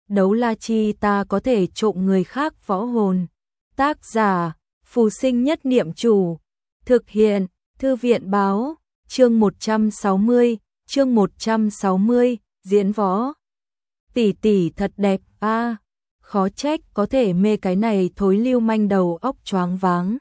đấu la chi ta có thể trộm người khác võ hồn. Tác giả, Phù Sinh Nhất Niệm Chủ. Thực hiện, Thư viện báo, chương 160, diễn võ. Tỷ tỷ thật đẹp a, khó trách có thể mê cái này thối lưu manh đầu óc choáng váng.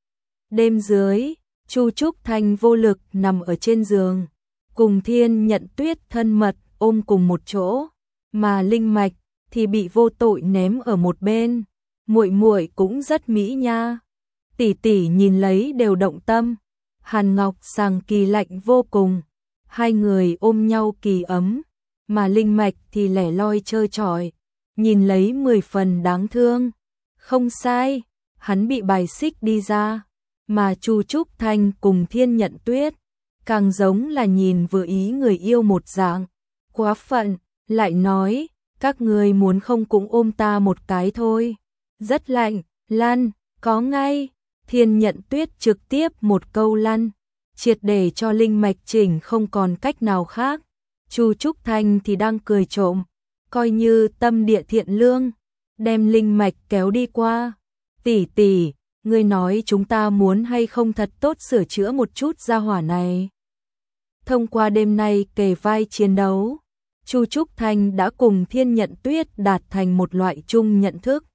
Đêm dưới, Chu Trúc Thanh vô lực nằm ở trên giường, cùng Thiên Nhận Tuyết thân mật ôm cùng một chỗ, mà Linh Mạch thì bị vô tội ném ở một bên. Muội muội cũng rất mỹ nha. Tỷ tỷ nhìn lấy đều động tâm. Hàn Ngọc Sàng kỳ lạnh vô cùng, hai người ôm nhau kỳ ấm, mà Linh Mạch thì lẻ loi trơ trọi, nhìn lấy 10 phần đáng thương. Không sai, hắn bị bài xích đi ra, mà Chu Trúc Thanh cùng Thiên Nhận Tuyết càng giống là nhìn vừa ý người yêu một dạng. Quá phận, lại nói, các người muốn không cũng ôm ta một cái thôi. Rất lạnh, lăn, có ngay. Thiên Nhận Tuyết trực tiếp một câu lăn, triệt để cho Linh Mạch chỉnh không còn cách nào khác. Chu Trúc Thanh thì đang cười trộm, coi như tâm địa thiện lương, đem Linh Mạch kéo đi qua. Tỷ tỷ, ngươi nói chúng ta muốn hay không thật tốt sửa chữa một chút gia hỏa này. Thông qua đêm nay kề vai chiến đấu, Chu Trúc Thanh đã cùng Thiên Nhận Tuyết đạt thành một loại chung nhận thức.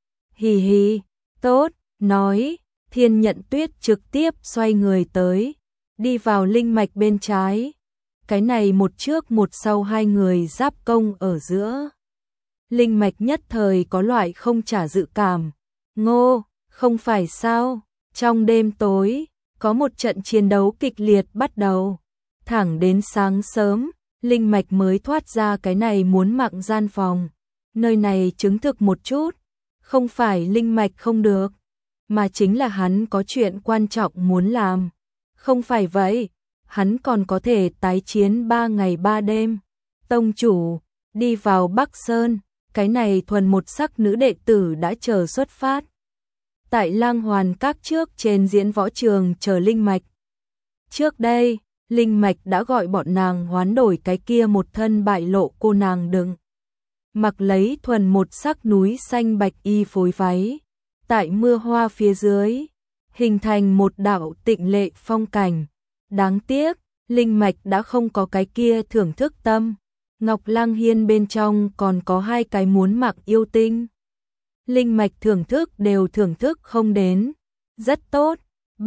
Hì hì, tốt, nói. Thiên Nhận Tuyết trực tiếp xoay người tới, đi vào Linh Mạch bên trái. Cái này một trước một sau hai người giáp công ở giữa. Linh Mạch nhất thời có loại không trả dự cảm. Ngô, không phải sao? Trong đêm tối, có một trận chiến đấu kịch liệt bắt đầu. Thẳng đến sáng sớm, Linh Mạch mới thoát ra cái này muốn mạng gian phòng. Nơi này chứng thực một chút, không phải Linh Mạch không được, mà chính là hắn có chuyện quan trọng muốn làm. Không phải vậy, hắn còn có thể tái chiến 3 ngày 3 đêm. Tông chủ, đi vào Bắc Sơn, cái này thuần một sắc nữ đệ tử đã chờ xuất phát. Tại Lang Hoàn Các trước trên diễn võ trường chờ Linh Mạch. Trước đây, Linh Mạch đã gọi bọn nàng hoán đổi cái kia một thân bại lộ cô nàng đừng. Mặc lấy thuần một sắc núi xanh bạch y phối váy. Tại mưa hoa phía dưới, hình thành một đạo tịnh lệ phong cảnh. Đáng tiếc, Linh Mạch đã không có cái kia thưởng thức tâm. Ngọc Lang Hiên bên trong còn có hai cái muốn mặc yêu tinh. Linh Mạch thưởng thức đều thưởng thức không đến. Rất tốt,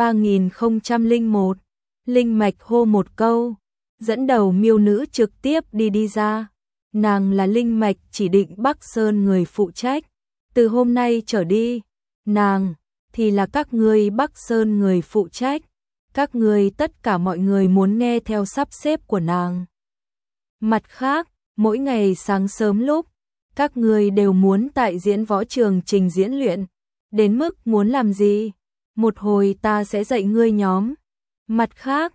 3001. Linh Mạch hô một câu, dẫn đầu miêu nữ trực tiếp đi ra. Nàng là Linh Mạch chỉ định Bắc Sơn người phụ trách. Từ hôm nay trở đi, nàng thì là các ngươi Bắc Sơn người phụ trách. Các ngươi tất cả mọi người muốn nghe theo sắp xếp của nàng. Mặt khác, mỗi ngày sáng sớm lúc, các ngươi đều muốn tại diễn võ trường trình diễn luyện. Đến mức muốn làm gì? Một hồi ta sẽ dạy ngươi nhóm. Mặt khác,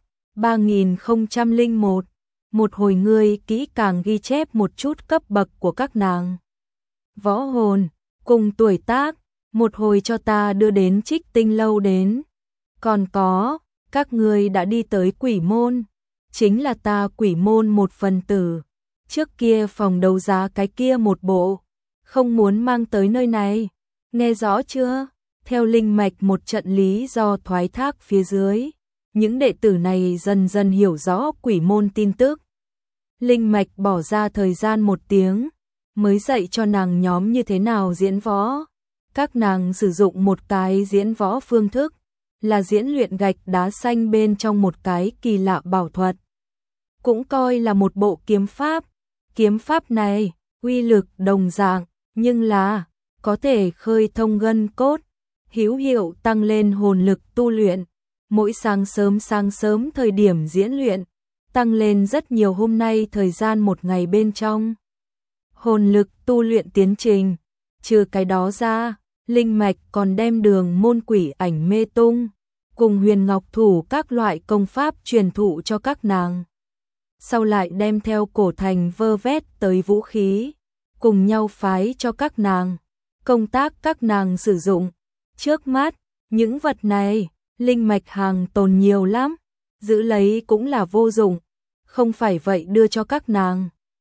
3001. Một hồi ngươi kỹ càng ghi chép một chút cấp bậc của các nàng. Võ hồn, cùng tuổi tác, một hồi cho ta đưa đến Trích Tinh lâu đến. Còn có, các ngươi đã đi tới Quỷ Môn, chính là ta Quỷ Môn một phần tử. Trước kia phòng đấu giá cái kia một bộ, không muốn mang tới nơi này. Nghe rõ chưa? Theo Linh Mạch một trận lý do thoái thác phía dưới, những đệ tử này dần dần hiểu rõ Quỷ Môn tin tức. Linh Mạch bỏ ra thời gian 1 tiếng, mới dạy cho nàng nhóm như thế nào diễn võ. Các nàng sử dụng một cái diễn võ phương thức, là diễn luyện gạch đá xanh bên trong một cái kỳ lạ bảo thuật. Cũng coi là một bộ kiếm pháp. Kiếm pháp này, uy lực đồng dạng, nhưng là có thể khơi thông gân cốt, hữu hiệu tăng lên hồn lực tu luyện. Mỗi sáng sớm thời điểm diễn luyện, tăng lên rất nhiều hôm nay thời gian một ngày bên trong. Hồn lực tu luyện tiến trình, trừ cái đó ra, Linh Mạch còn đem Đường Môn Quỷ Ảnh Mê Tung, cùng Huyền Ngọc Thủ các loại công pháp truyền thụ cho các nàng. Sau lại đem theo cổ thành vơ vét tới vũ khí, cùng nhau phái cho các nàng, công tác các nàng sử dụng. Trước mắt, những vật này, Linh Mạch hàng tồn nhiều lắm, giữ lấy cũng là vô dụng, không phải vậy đưa cho các nàng,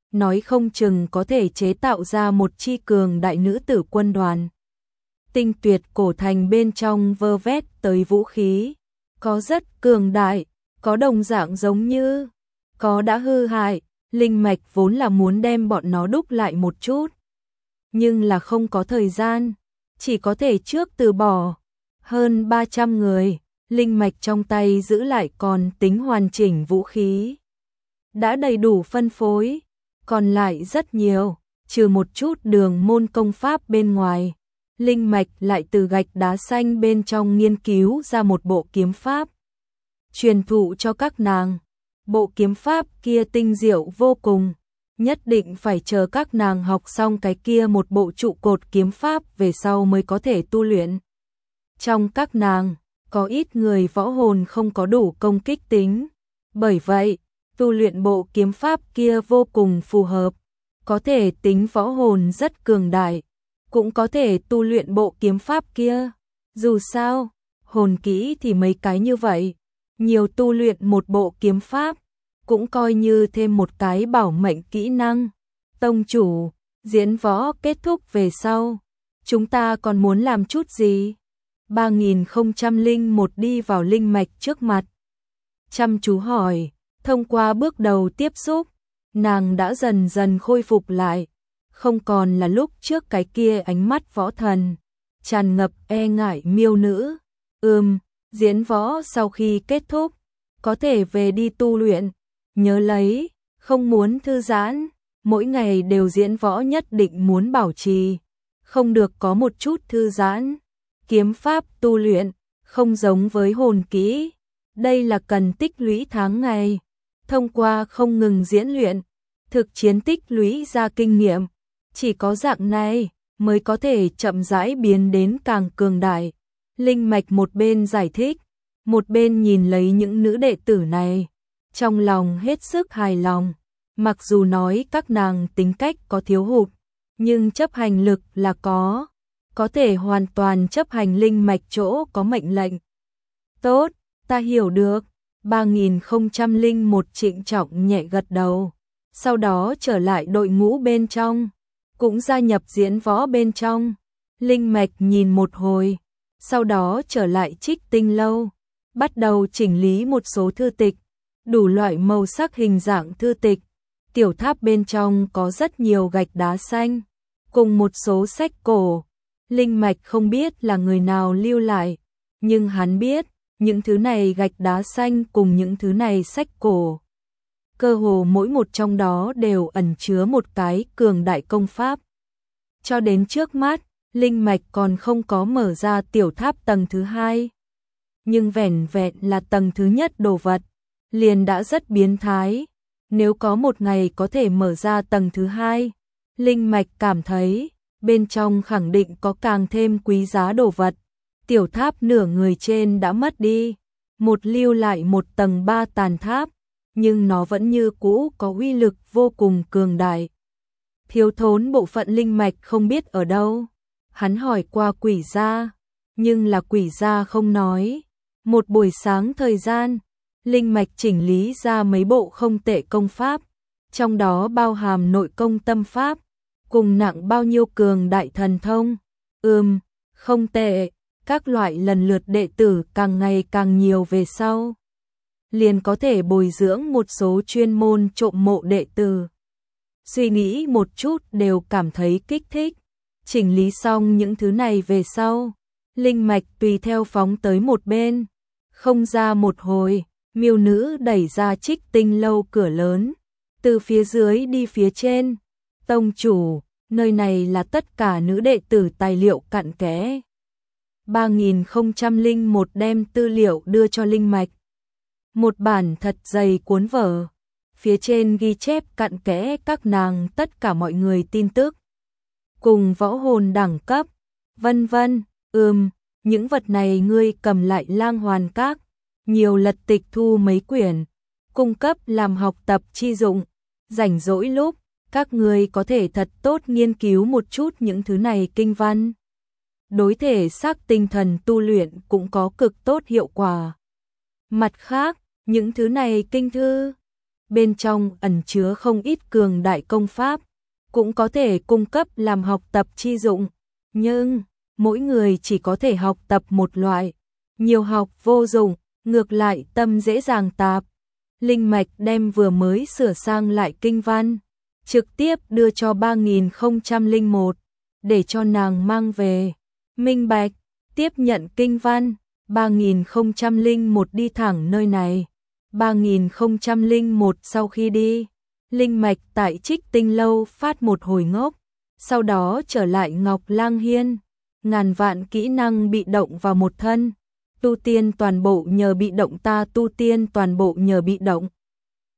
nói không chừng có thể chế tạo ra một chi cường đại nữ tử quân đoàn. Tinh tuyệt cổ thành bên trong vơ vét tới vũ khí, có rất cường đại, có đồng dạng giống như, có đã hư hại, linh mạch vốn là muốn đem bọn nó đúc lại một chút. Nhưng là không có thời gian, chỉ có thể trước từ bỏ. Hơn 300 người, linh mạch trong tay giữ lại còn tính hoàn chỉnh vũ khí. Đã đầy đủ phân phối, còn lại rất nhiều, trừ một chút đường môn công pháp bên ngoài. Linh mạch lại từ gạch đá xanh bên trong nghiên cứu ra một bộ kiếm pháp, truyền thụ cho các nàng. Bộ kiếm pháp kia tinh diệu vô cùng, nhất định phải chờ các nàng học xong cái kia một bộ trụ cột kiếm pháp về sau mới có thể tu luyện. Trong các nàng, có ít người võ hồn không có đủ công kích tính, bởi vậy, tu luyện bộ kiếm pháp kia vô cùng phù hợp, có thể tính võ hồn rất cường đại, cũng có thể tu luyện bộ kiếm pháp kia. Dù sao, hồn kỹ thì mấy cái như vậy, nhiều tu luyện một bộ kiếm pháp, cũng coi như thêm một cái bảo mệnh kỹ năng. Tông chủ, diễn võ kết thúc về sau, chúng ta còn muốn làm chút gì? 3001 đi vào linh mạch trước mặt, chăm chú hỏi. Thông qua bước đầu tiếp xúc, nàng đã dần dần khôi phục lại, không còn là lúc trước cái kia ánh mắt võ thần, tràn ngập e ngại miêu nữ. Diễn võ sau khi kết thúc, có thể về đi tu luyện, nhớ lấy, không muốn thư giãn, mỗi ngày đều diễn võ nhất định muốn bảo trì, không được có một chút thư giãn. Kiếm pháp tu luyện, không giống với hồn kỹ, đây là cần tích lũy tháng ngày. Thông qua không ngừng diễn luyện, thực chiến tích lũy ra kinh nghiệm, chỉ có dạng này mới có thể chậm rãi biến đến càng cường đại. Linh mạch một bên giải thích, một bên nhìn lấy những nữ đệ tử này, trong lòng hết sức hài lòng. Mặc dù nói các nàng tính cách có thiếu hụt, nhưng chấp hành lực là có thể hoàn toàn chấp hành linh mạch chỗ có mệnh lệnh. Tốt, ta hiểu được. 3001 trịnh trọng nhẹ gật đầu, sau đó trở lại đội ngũ bên trong, cũng gia nhập diễn võ bên trong. Linh mạch nhìn một hồi, sau đó trở lại Trích Tinh lâu, bắt đầu chỉnh lý một số thư tịch, đủ loại màu sắc hình dạng thư tịch. Tiểu tháp bên trong có rất nhiều gạch đá xanh, cùng một số sách cổ. Linh mạch không biết là người nào lưu lại, nhưng hắn biết, những thứ này gạch đá xanh cùng những thứ này sách cổ, cơ hồ mỗi một trong đó đều ẩn chứa một cái cường đại công pháp. Cho đến trước mắt, linh mạch còn không có mở ra tiểu tháp tầng thứ hai. Nhưng vẻn vẹn là tầng thứ nhất đồ vật, liền đã rất biến thái. Nếu có một ngày có thể mở ra tầng thứ hai, linh mạch cảm thấy, bên trong khẳng định có càng thêm quý giá đồ vật. Tiểu tháp nửa người trên đã mất đi, một lưu lại một tầng 3 tàn tháp, nhưng nó vẫn như cũ có uy lực vô cùng cường đại. Thiếu thốn bộ phận linh mạch không biết ở đâu, hắn hỏi qua quỷ gia, nhưng là quỷ gia không nói. Một buổi sáng thời gian, linh mạch chỉnh lý ra mấy bộ không tệ công pháp, trong đó bao hàm nội công tâm pháp, cùng nặng bao nhiêu cường đại thần thông. Không tệ. Các loại lần lượt đệ tử càng ngày càng nhiều về sau, liền có thể bồi dưỡng một số chuyên môn trộm mộ đệ tử. Suy nghĩ một chút đều cảm thấy kích thích. Chỉnh lý xong những thứ này về sau, linh mạch tùy theo phóng tới một bên. Không ra một hồi, miêu nữ đẩy ra Trích Tinh lâu cửa lớn, từ phía dưới đi phía trên. Tông chủ, nơi này là tất cả nữ đệ tử tài liệu cặn kẽ. 3001 đem tư liệu đưa cho linh mạch. Một bản thật dày cuốn vở, phía trên ghi chép cặn kẽ các nàng tất cả mọi người tin tức, cùng võ hồn đẳng cấp, vân vân. Những vật này ngươi cầm lại Lang Hoàn Các, nhiều lật tịch thu mấy quyển, cung cấp làm học tập chi dụng. Rảnh rỗi lúc, các ngươi có thể thật tốt nghiên cứu một chút những thứ này kinh văn. Đối thể xác tinh thần tu luyện cũng có cực tốt hiệu quả. Mặt khác, những thứ này kinh thư, bên trong ẩn chứa không ít cường đại công pháp, cũng có thể cung cấp làm học tập chi dụng, nhưng mỗi người chỉ có thể học tập một loại, nhiều học vô dụng, ngược lại tâm dễ dàng tạp. Linh Mạch đem vừa mới sửa sang lại kinh văn, trực tiếp đưa cho 3001, để cho nàng mang về. Minh bạch, tiếp nhận kinh văn, 3001 đi thẳng nơi này. 3001 sau khi đi, Linh Mạch tại Trích Tinh Lâu phát một hồi ngốc, sau đó trở lại Ngọc Lang Hiên. Ngàn vạn kỹ năng bị động vào một thân, tu tiên toàn bộ nhờ bị động, ta tu tiên toàn bộ nhờ bị động.